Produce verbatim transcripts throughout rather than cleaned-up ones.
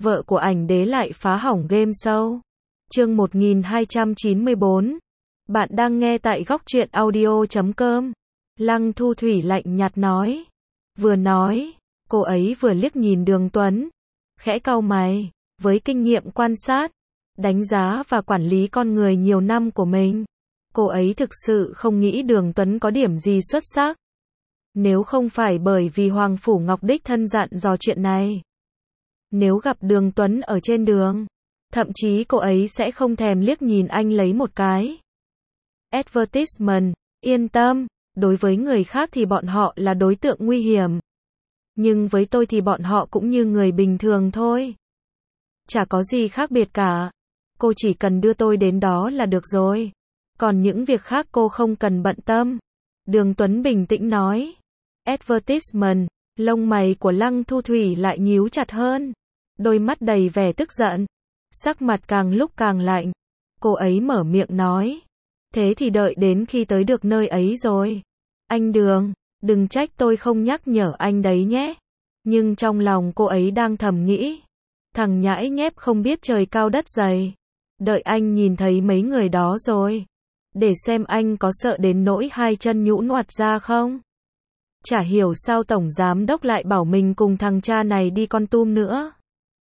vợ của ảnh đế lại phá hỏng game show. Chương một nghìn hai trăm chín mươi bốn. Bạn đang nghe tại góc truyện audio chấm com. Lăng Thu Thủy lạnh nhạt nói. Vừa nói, cô ấy vừa liếc nhìn Đường Tuấn, khẽ cau mày, với kinh nghiệm quan sát, đánh giá và quản lý con người nhiều năm của mình. Cô ấy thực sự không nghĩ Đường Tuấn có điểm gì xuất sắc. Nếu không phải bởi vì Hoàng Phủ Ngọc đích thân dặn dò chuyện này. Nếu gặp Đường Tuấn ở trên đường, thậm chí cô ấy sẽ không thèm liếc nhìn anh lấy một cái. Advertisement, yên tâm, đối với người khác thì bọn họ là đối tượng nguy hiểm. Nhưng với tôi thì bọn họ cũng như người bình thường thôi. Chả có gì khác biệt cả. Cô chỉ cần đưa tôi đến đó là được rồi. Còn những việc khác cô không cần bận tâm. Đường Tuấn bình tĩnh nói. Advertisement, lông mày của Lăng Thu Thủy lại nhíu chặt hơn. Đôi mắt đầy vẻ tức giận. Sắc mặt càng lúc càng lạnh. Cô ấy mở miệng nói. Thế thì đợi đến khi tới được nơi ấy rồi. Anh Đường, đừng trách tôi không nhắc nhở anh đấy nhé. Nhưng trong lòng cô ấy đang thầm nghĩ. Thằng nhãi nhép không biết trời cao đất dày. Đợi anh nhìn thấy mấy người đó rồi. Để xem anh có sợ đến nỗi hai chân nhũn oặt ra không. Chả hiểu sao tổng giám đốc lại bảo mình cùng thằng cha này đi Kon Tum nữa.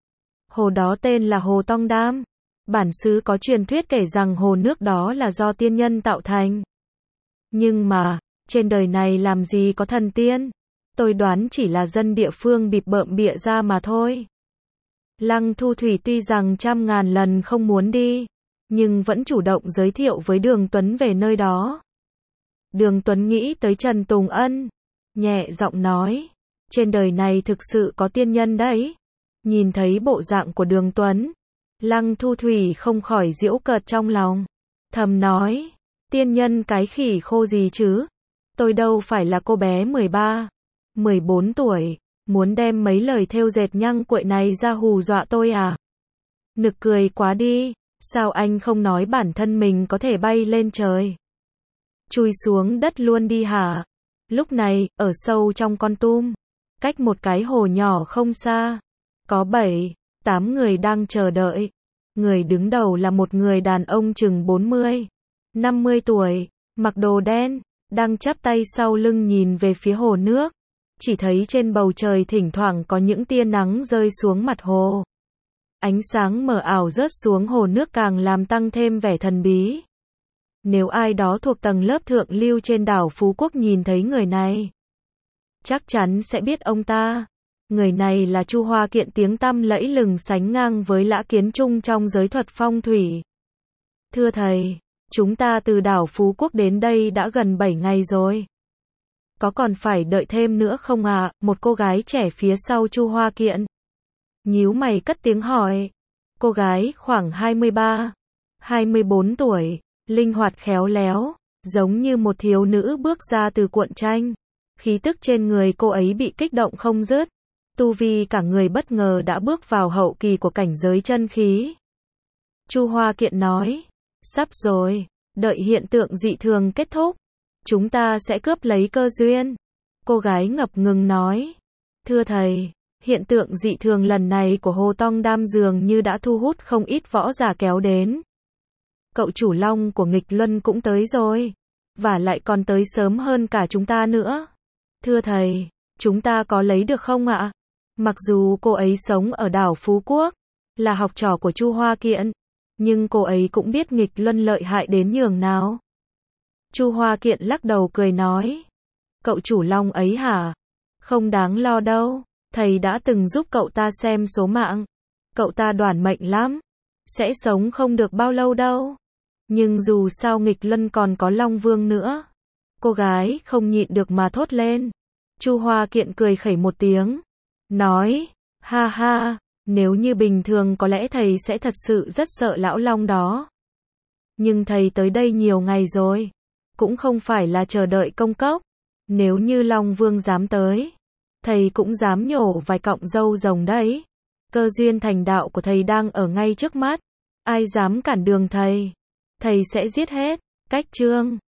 Hồ đó tên là Hồ Tong Đam. Bản xứ có truyền thuyết kể rằng hồ nước đó là do tiên nhân tạo thành. Nhưng mà, trên đời này làm gì có thần tiên. Tôi đoán chỉ là dân địa phương bịp bợm bịa ra mà thôi. Lăng Thu Thủy tuy rằng trăm ngàn lần không muốn đi, nhưng vẫn chủ động giới thiệu với Đường Tuấn về nơi đó. Đường Tuấn nghĩ tới Trần Tùng Ân, nhẹ giọng nói, trên đời này thực sự có tiên nhân đấy. Nhìn thấy bộ dạng của Đường Tuấn, Lăng Thu Thủy không khỏi giễu cợt trong lòng, thầm nói, tiên nhân cái khỉ khô gì chứ, tôi đâu phải là cô bé mười ba, mười bốn tuổi, muốn đem mấy lời thêu dệt nhăng cuội này ra hù dọa tôi à? Nực cười quá đi, sao anh không nói bản thân mình có thể bay lên trời, chui xuống đất luôn đi hả? Lúc này, ở sâu trong Kon Tum, cách một cái hồ nhỏ không xa, có bảy, tám người đang chờ đợi. Người đứng đầu là một người đàn ông chừng bốn mươi, năm mươi tuổi, mặc đồ đen, đang chắp tay sau lưng nhìn về phía hồ nước. Chỉ thấy trên bầu trời thỉnh thoảng có những tia nắng rơi xuống mặt hồ. Ánh sáng mờ ảo rớt xuống hồ nước càng làm tăng thêm vẻ thần bí. Nếu ai đó thuộc tầng lớp thượng lưu trên đảo Phú Quốc nhìn thấy người này, chắc chắn sẽ biết ông ta. Người này là Chu Hoa Kiện, tiếng tăm lẫy lừng sánh ngang với Lã Kiến Trung trong giới thuật phong thủy. Thưa thầy, chúng ta từ đảo Phú Quốc đến đây đã gần bảy ngày rồi. Có còn phải đợi thêm nữa không ạ? À? Một cô gái trẻ phía sau Chu Hoa Kiện nhíu mày cất tiếng hỏi. Cô gái khoảng hai mươi ba, hai mươi bốn tuổi, linh hoạt khéo léo, giống như một thiếu nữ bước ra từ cuộn tranh. Khí tức trên người cô ấy bị kích động không dứt. Tu vi cả người bất ngờ đã bước vào hậu kỳ của cảnh giới chân khí. Chu Hoa Kiện nói, sắp rồi, đợi hiện tượng dị thường kết thúc, chúng ta sẽ cướp lấy cơ duyên. Cô gái ngập ngừng nói, thưa thầy, hiện tượng dị thường lần này của Hồ Tong Đam dường như đã thu hút không ít võ giả kéo đến. Cậu chủ Long của Nghịch Luân cũng tới rồi, và lại còn tới sớm hơn cả chúng ta nữa. Thưa thầy, chúng ta có lấy được không ạ? Mặc dù cô ấy sống ở đảo Phú Quốc, là học trò của Chu Hoa Kiện, nhưng cô ấy cũng biết Nghịch Luân lợi hại đến nhường nào. Chu Hoa Kiện lắc đầu cười nói, cậu chủ Long ấy hả? Không đáng lo đâu, thầy đã từng giúp cậu ta xem số mạng. Cậu ta đoản mệnh lắm, sẽ sống không được bao lâu đâu. Nhưng dù sao Nghịch Luân còn có Long Vương nữa. Cô gái không nhịn được mà thốt lên. Chu Hoa Kiện cười khẩy một tiếng, nói, ha ha, nếu như bình thường có lẽ thầy sẽ thật sự rất sợ lão Long đó. Nhưng thầy tới đây nhiều ngày rồi, cũng không phải là chờ đợi công cốc. Nếu như Long Vương dám tới, thầy cũng dám nhổ vài cọng râu rồng đấy. Cơ duyên thành đạo của thầy đang ở ngay trước mắt. Ai dám cản đường thầy, thầy sẽ giết hết. Cách chương